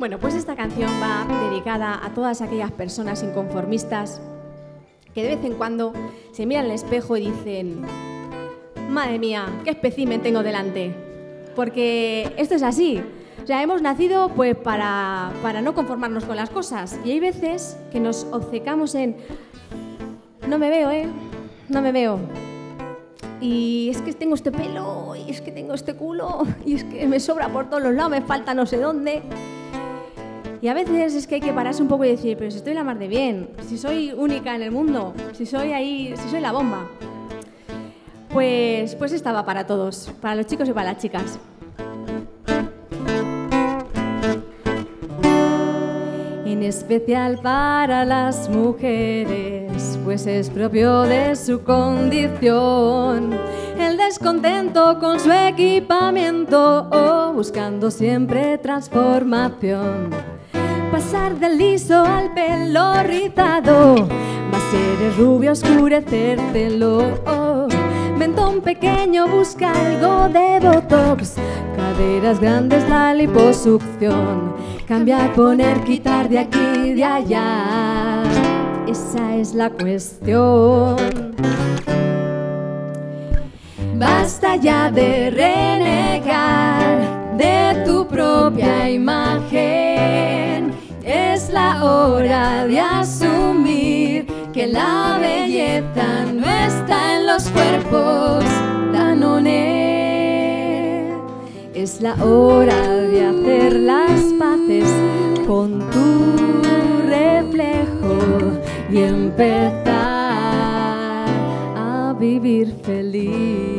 Bueno, pues esta canción va dedicada a todas aquellas personas inconformistas que de vez en cuando se miran al espejo y dicen: madre mía, qué espécimen tengo delante. Porque esto es así. O sea, hemos nacido pues para no conformarnos con las cosas. Y hay veces que nos obcecamos en: no me veo, no me veo. Y es que tengo este pelo, y es que tengo este culo, y es que me sobra por todos los lados, me falta no sé dónde. Y a veces es que hay que pararse un poco y decir: pero si estoy la mar de bien, si soy única en el mundo, si soy la bomba. Pues esta va para todos, para los chicos y para las chicas. En especial para las mujeres, pues es propio de su condición el descontento con su equipamiento, buscando siempre transformación. Pasar del liso al pelo rizado, más eres rubio oscurecértelo. Mentón pequeño busca algo de botox, caderas grandes la liposucción. Cambiar, poner, quitar de aquí y de allá, esa es la cuestión. Basta ya de renegar de tu propia imagen. Es la hora de asumir que la belleza no está en los cuerpos. Danone. Es la hora de hacer las paces con tu reflejo y empezar a vivir feliz.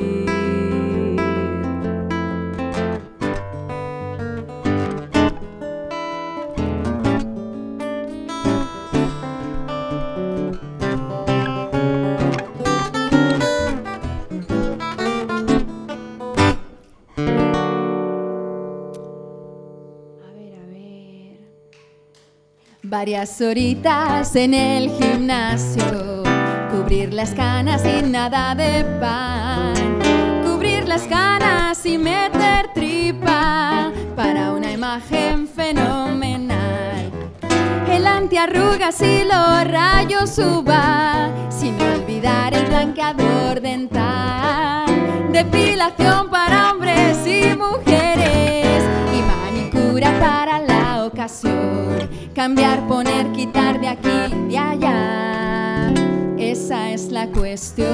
Varias horitas en el gimnasio, cubrir las canas y nada de pan, cubrir las canas y meter tripa para una imagen fenomenal. El antiarrugas y los rayos UVA, sin olvidar el blanqueador dental, depilación para hombres y mujeres y manicura para la ocasión. Cambiar, poner, quitar de aquí y de allá, esa es la cuestión.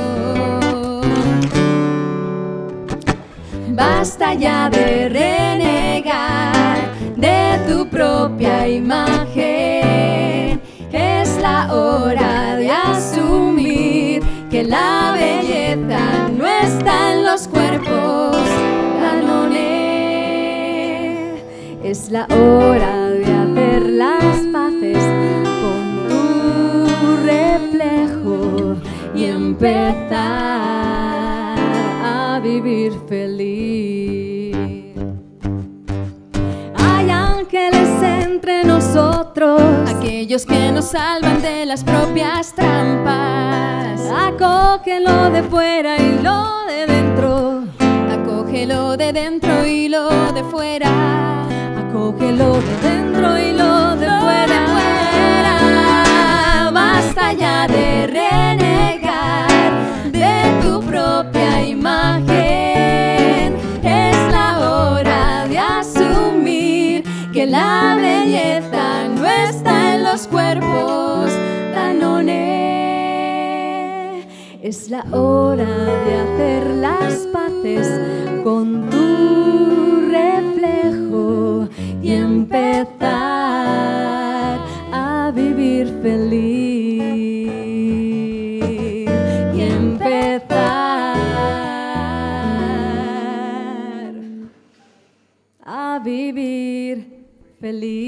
Basta ya de renegar de tu propia imagen. Es la hora de asumir que la belleza no está en los cuerpos. Danone. Es la hora de hacer las paces con tu reflejo y empezar a vivir feliz. Hay ángeles entre nosotros, aquellos que nos salvan de las propias trampas. Acógelo de fuera y lo de dentro, acógelo de dentro y lo de fuera. Acógelo de dentro y lo de fuera. Basta ya de renegar de tu propia imagen. Es la hora de asumir que la belleza no está en los cuerpos. Danone. Es la hora de hacer las paces con tu reflejo y empezar a vivir feliz. Y empezar a vivir feliz.